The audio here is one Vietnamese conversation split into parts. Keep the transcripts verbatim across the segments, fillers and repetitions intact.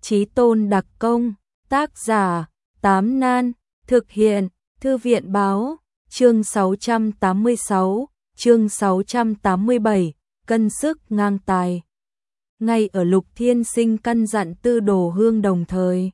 Chí tôn đặc công, tác giả, Tám Nan, thực hiện, Thư viện báo, chương sáu trăm tám mươi sáu, chương sáu trăm tám mươi bảy, cân sức ngang tài. Ngay ở Lục Thiên Sinh căn dặn Tư Đồ Hương đồng thời,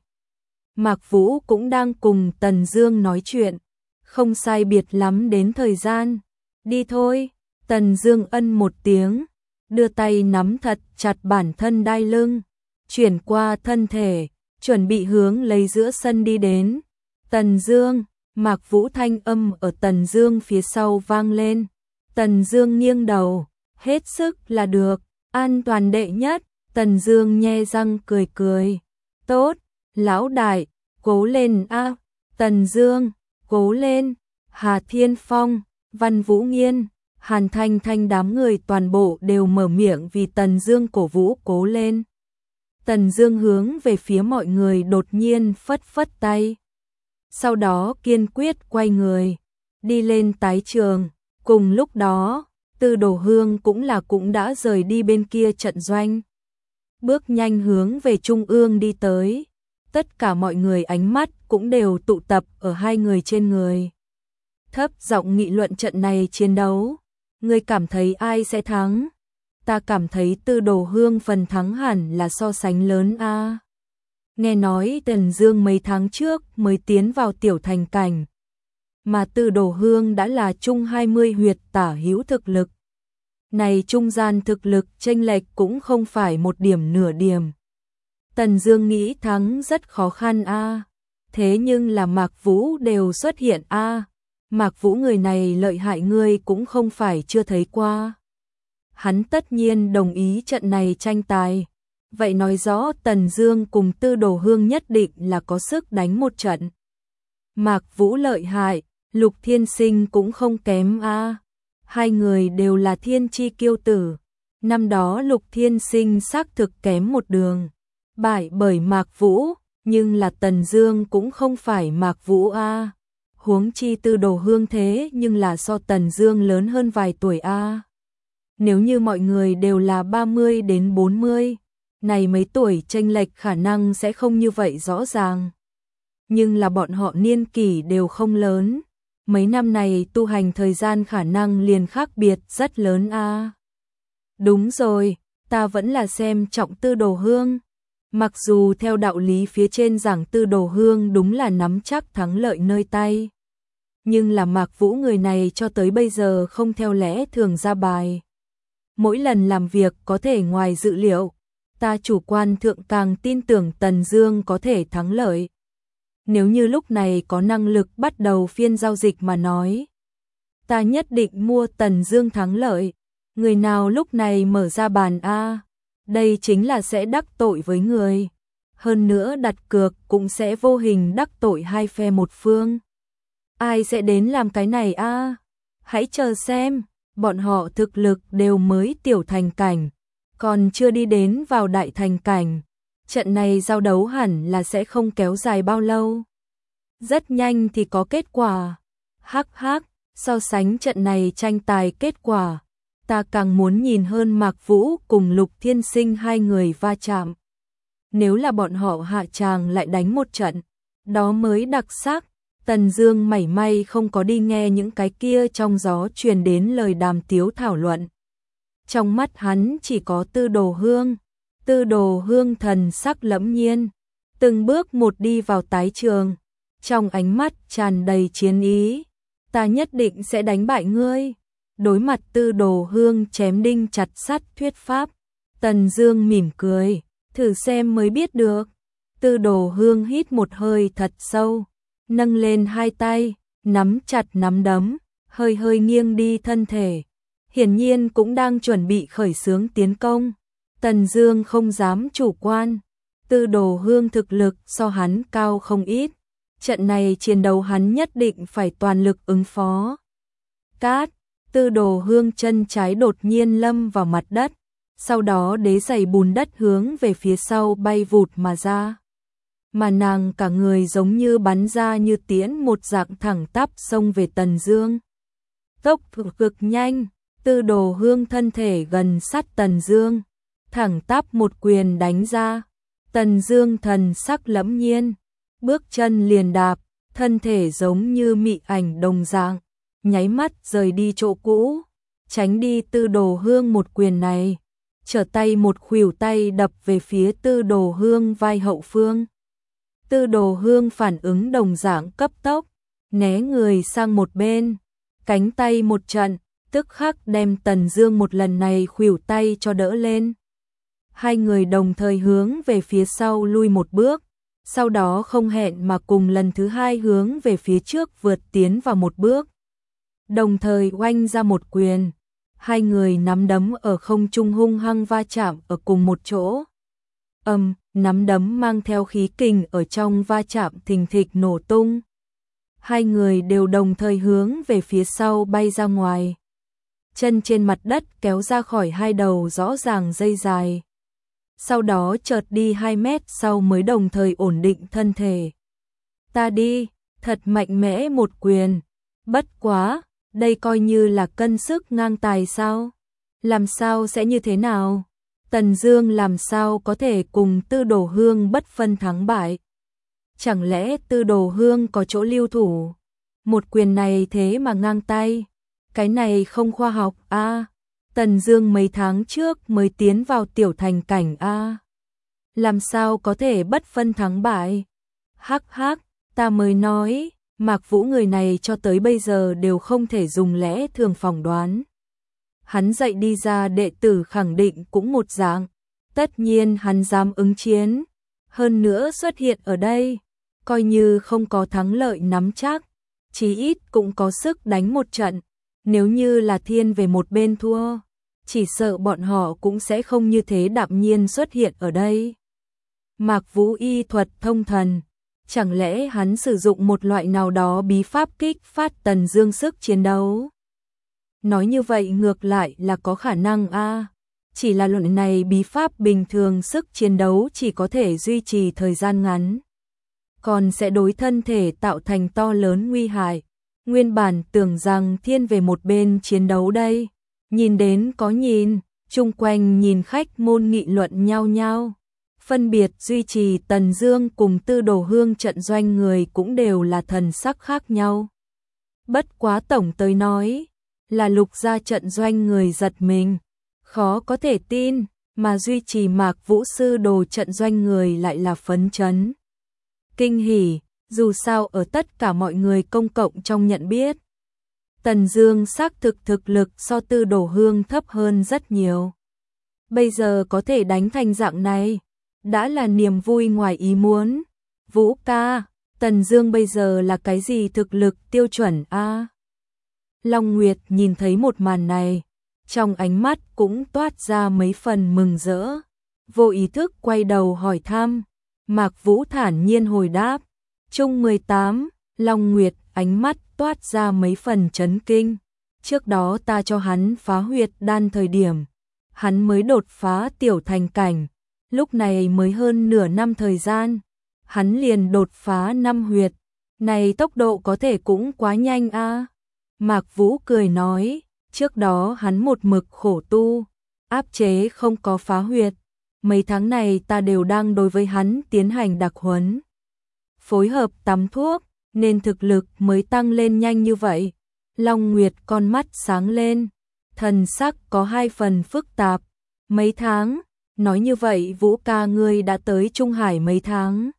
Mạc Vũ cũng đang cùng Tần Dương nói chuyện, không sai biệt lắm đến thời gian. Đi thôi, Tần Dương ân một tiếng, đưa tay nắm thật chặt bản thân đai lưng, chuyển qua thân thể, chuẩn bị hướng lấy giữa sân đi đến. Tần Dương, Mạc Vũ thanh âm ở Tần Dương phía sau vang lên. Tần Dương nghiêng đầu, hết sức là được, an toàn đệ nhất. Tần Dương nhe răng cười cười. Tốt, lão đại, cố lên a. Tần Dương, cố lên. Hà Thiên Phong, Văn Vũ Nghiên, Hàn Thanh Thanh đám người toàn bộ đều mở miệng vì Tần Dương cổ vũ cố lên. Tần Dương hướng về phía mọi người đột nhiên phất phất tay. Sau đó kiên quyết quay người, đi lên tái trường. Cùng lúc đó, Tư Đồ Hương cũng là cũng đã rời đi bên kia trận doanh. Bước nhanh hướng về trung ương đi tới. Tất cả mọi người ánh mắt cũng đều tụ tập ở hai người trên người. Thấp giọng nghị luận trận này chiến đấu. Ngươi cảm thấy ai sẽ thắng? Ta cảm thấy Tư Đồ Hương phần thắng hẳn là so sánh lớn a. Nghe nói Tần Dương mấy tháng trước mới tiến vào tiểu thành cảnh, mà Tư Đồ Hương đã là trung hai mươi huyệt tả hữu thực lực. Này trung gian thực lực chênh lệch cũng không phải một điểm nửa điểm. Tần Dương nghĩ thắng rất khó khăn a. Thế nhưng là Mạc Vũ đều xuất hiện a. Mạc Vũ người này lợi hại ngươi cũng không phải chưa thấy qua. Hắn tất nhiên đồng ý trận này tranh tài. Vậy nói rõ Tần Dương cùng Tư Đồ Hương nhất định là có sức đánh một trận. Mạc Vũ lợi hại, Lục Thiên Sinh cũng không kém a. Hai người đều là thiên chi kiêu tử. Năm đó Lục Thiên Sinh xác thực kém một đường, bại bởi Mạc Vũ, nhưng là Tần Dương cũng không phải Mạc Vũ a. Huống chi Tư Đồ Hương thế nhưng là so Tần Dương lớn hơn vài tuổi a. Nếu như mọi người đều là ba mươi đến bốn mươi, này mấy tuổi chênh lệch khả năng sẽ không như vậy rõ ràng. Nhưng là bọn họ niên kỷ đều không lớn, mấy năm này tu hành thời gian khả năng liền khác biệt rất lớn a. Đúng rồi, ta vẫn là xem trọng Tư Đồ Hương. Mặc dù theo đạo lý phía trên giảng Tư Đồ Hương đúng là nắm chắc thắng lợi nơi tay, nhưng là Mạc Vũ người này cho tới bây giờ không theo lẽ thường ra bài. Mỗi lần làm việc có thể ngoài dự liệu, ta chủ quan thượng càng tin tưởng Tần Dương có thể thắng lợi. Nếu như lúc này có năng lực bắt đầu phiên giao dịch mà nói, ta nhất định mua Tần Dương thắng lợi. Người nào lúc này mở ra bàn a, đây chính là sẽ đắc tội với người. Hơn nữa đặt cược cũng sẽ vô hình đắc tội hai phe một phương. Ai sẽ đến làm cái này a? Hãy chờ xem, bọn họ thực lực đều mới tiểu thành cảnh, còn chưa đi đến vào đại thành cảnh. Trận này giao đấu hẳn là sẽ không kéo dài bao lâu. Rất nhanh thì có kết quả. Hắc hắc, so sánh trận này tranh tài kết quả, ta càng muốn nhìn hơn Mạc Vũ cùng Lục Thiên Sinh hai người va chạm. Nếu là bọn họ hạ tràng lại đánh một trận, đó mới đặc sắc. Tần Dương mảy may không có đi nghe những cái kia trong gió truyền đến lời đàm tiếu thảo luận. Trong mắt hắn chỉ có Tư Đồ Hương. Tư Đồ Hương thần sắc lẫm nhiên, từng bước một đi vào tái trường, trong ánh mắt tràn đầy chiến ý. Ta nhất định sẽ đánh bại ngươi. Đối mặt Tư Đồ Hương chém đinh chặt sắt thuyết pháp, Tần Dương mỉm cười, thử xem mới biết được. Tư Đồ Hương hít một hơi thật sâu, nâng lên hai tay, nắm chặt nắm đấm, hơi hơi nghiêng đi thân thể, hiển nhiên cũng đang chuẩn bị khởi xướng tiến công. Tần Dương không dám chủ quan, Tư Đồ Hương thực lực so hắn cao không ít, trận này chiến đấu hắn nhất định phải toàn lực ứng phó. Cát, Tư Đồ Hương chân trái đột nhiên lâm vào mặt đất, sau đó đế giày bùn đất hướng về phía sau bay vụt mà ra. Mà nàng cả người giống như bắn ra như tiễn một dạng thẳng tắp xông về Tần Dương. Tốc độ cực nhanh, Tư Đồ Hương thân thể gần sát Tần Dương, thẳng tắp một quyền đánh ra. Tần Dương thần sắc lẫm nhiên, bước chân liền đạp, thân thể giống như mị ảnh đồng dạng, nháy mắt rời đi chỗ cũ, tránh đi Tư Đồ Hương một quyền này, trở tay một khuỷu tay đập về phía Tư Đồ Hương vai hậu phương. Tư Đồ Hương phản ứng đồng dạng cấp tốc, né người sang một bên, cánh tay một trận, tức khắc đem Tần Dương một lần này khuỷu tay cho đỡ lên. Hai người đồng thời hướng về phía sau lui một bước, sau đó không hẹn mà cùng lần thứ hai hướng về phía trước vượt tiến vào một bước. Đồng thời oanh ra một quyền, hai người nắm đấm ở không trung hung hăng va chạm ở cùng một chỗ. Ầm, nắm đấm mang theo khí kình ở trong va chạm thình thịch nổ tung. Hai người đều đồng thời hướng về phía sau bay ra ngoài. Chân trên mặt đất kéo ra khỏi hai đầu rõ ràng dây dài. Sau đó chợt đi hai mét sau mới đồng thời ổn định thân thể. Ta đi, thật mạnh mẽ một quyền. Bất quá, đây coi như là cân sức ngang tài sao? Làm sao sẽ như thế nào? Tần Dương làm sao có thể cùng Tư Đồ Hương bất phân thắng bại? Chẳng lẽ Tư Đồ Hương có chỗ lưu thủ? Một quyền này thế mà ngang tay. Cái này không khoa học a. À, Tần Dương mấy tháng trước mới tiến vào tiểu thành cảnh a. À, làm sao có thể bất phân thắng bại? Hắc hắc, ta mới nói, Mạc Vũ người này cho tới bây giờ đều không thể dùng lẽ thường phỏng đoán. Hắn dạy đi ra đệ tử khẳng định cũng một dạng, tất nhiên hắn dám ứng chiến, hơn nữa xuất hiện ở đây, coi như không có thắng lợi nắm chắc, chí ít cũng có sức đánh một trận, nếu như là thiên về một bên thua, chỉ sợ bọn họ cũng sẽ không như thế đạm nhiên xuất hiện ở đây. Mạc Vũ y thuật thông thần, chẳng lẽ hắn sử dụng một loại nào đó bí pháp kích phát Tần Dương sức chiến đấu? Nói như vậy ngược lại là có khả năng a, à, chỉ là loại này bí pháp bình thường sức chiến đấu chỉ có thể duy trì thời gian ngắn, còn sẽ đối thân thể tạo thành to lớn nguy hại. Nguyên bản tưởng rằng thiên về một bên chiến đấu đây, nhìn đến có nhìn, chung quanh nhìn khách môn nghị luận nhau nhau. Phân biệt duy trì Tần Dương cùng Tư Đồ Hương trận doanh người cũng đều là thần sắc khác nhau. Bất quá tổng tới nói, là Lục gia trận doanh người giật mình, khó có thể tin, mà duy trì Mạc Vũ sư đồ trận doanh người lại là phấn chấn. Kinh hỉ, dù sao ở tất cả mọi người công cộng trong nhận biết, Tần Dương xác thực thực lực so Tư Đồ Hương thấp hơn rất nhiều. Bây giờ có thể đánh thành dạng này, đã là niềm vui ngoài ý muốn. Vũ ca, Tần Dương bây giờ là cái gì thực lực tiêu chuẩn a? À? Long Nguyệt nhìn thấy một màn này, trong ánh mắt cũng toát ra mấy phần mừng rỡ, vô ý thức quay đầu hỏi thăm. Mạc Vũ thản nhiên hồi đáp, Trung mười tám. Long Nguyệt ánh mắt toát ra mấy phần chấn kinh. Trước đó ta cho hắn phá huyệt đan thời điểm, hắn mới đột phá tiểu thành cảnh, lúc này mới hơn nửa năm thời gian, hắn liền đột phá năm huyệt, này tốc độ có thể cũng quá nhanh a. À? Mạc Vũ cười nói, trước đó hắn một mực khổ tu, áp chế không có phá huyệt, mấy tháng này ta đều đang đối với hắn tiến hành đặc huấn, phối hợp tắm thuốc, nên thực lực mới tăng lên nhanh như vậy. Long Nguyệt con mắt sáng lên, thần sắc có hai phần phức tạp. Mấy tháng, nói như vậy Vũ ca ngươi đã tới Trung Hải mấy tháng.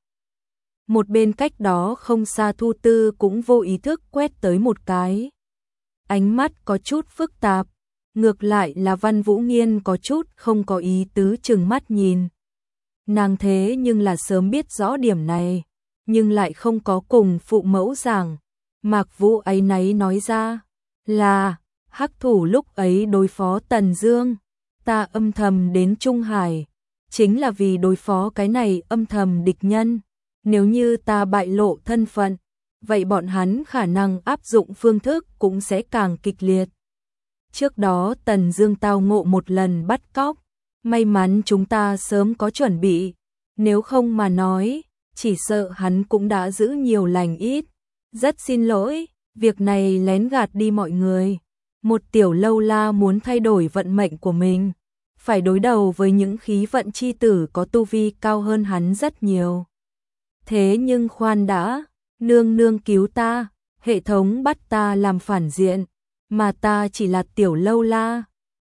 Một bên cách đó không xa Thu Tư cũng vô ý thức quét tới một cái. Ánh mắt có chút phức tạp, ngược lại là Văn Vũ Nghiên có chút không có ý tứ chừng mắt nhìn. Nàng thế nhưng là sớm biết rõ điểm này, nhưng lại không có cùng phụ mẫu giảng. Mạc Vũ ấy náy nói ra, là, hắc thủ lúc ấy đối phó Tần Dương, ta âm thầm đến Trung Hải, chính là vì đối phó cái này âm thầm địch nhân. Nếu như ta bại lộ thân phận, vậy bọn hắn khả năng áp dụng phương thức cũng sẽ càng kịch liệt. Trước đó Tần Dương tao ngộ một lần bắt cóc, may mắn chúng ta sớm có chuẩn bị, nếu không mà nói, chỉ sợ hắn cũng đã giữ nhiều lành ít. Rất xin lỗi, việc này lén gạt đi mọi người. Một tiểu lâu la muốn thay đổi vận mệnh của mình, phải đối đầu với những khí vận chi tử có tu vi cao hơn hắn rất nhiều. Thế nhưng khoan đã, nương nương cứu ta, hệ thống bắt ta làm phản diện, mà ta chỉ là tiểu lâu la,